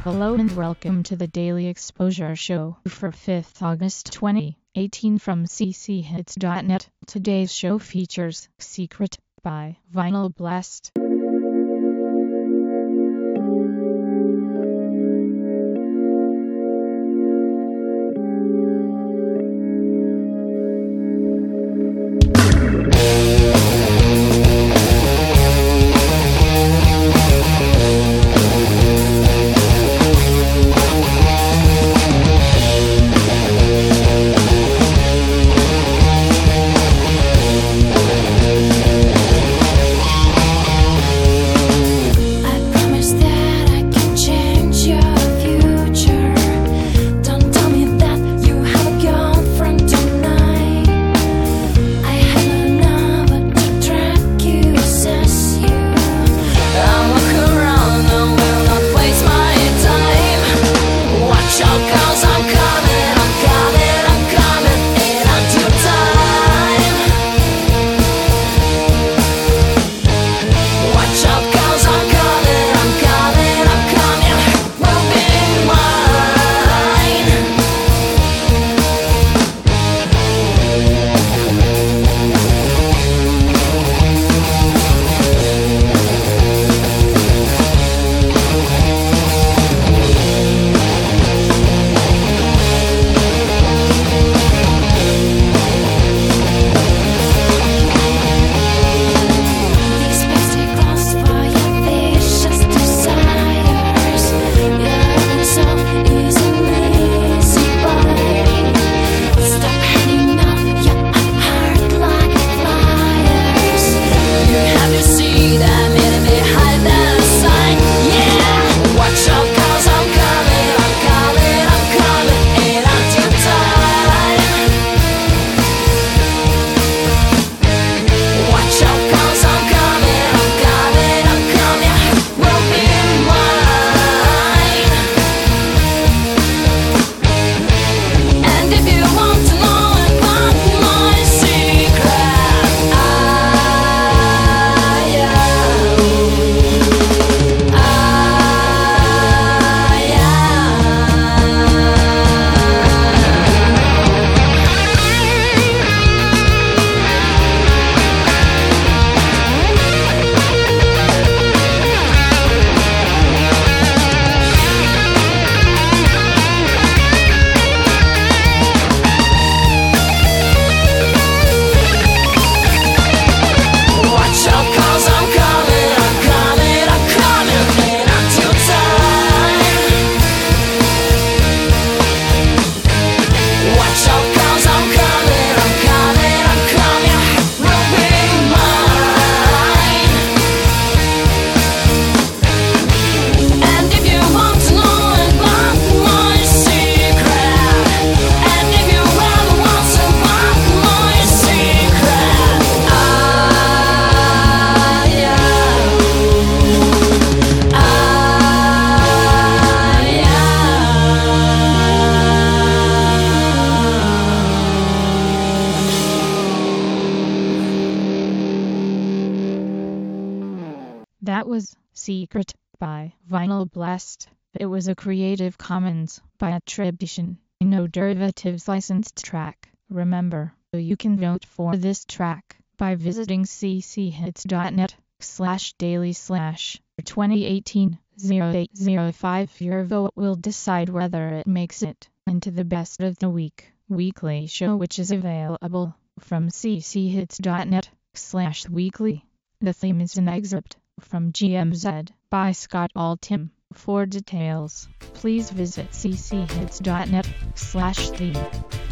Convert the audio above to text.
Hello and welcome to the Daily Exposure Show for 5th August 2018 from cchits.net. Today's show features Secret by Vinyl Blast. That was Secret by Vinyl Blast. It was a Creative Commons by attribution, no derivatives licensed track. Remember, you can vote for this track by visiting cchits.net/daily/2018-0805. Your vote will decide whether it makes it into the best of the weekly show, which is available from cchits.net/weekly. The theme is an excerpt from GMZ by Scott Altham. For details, please visit cchits.net/theme.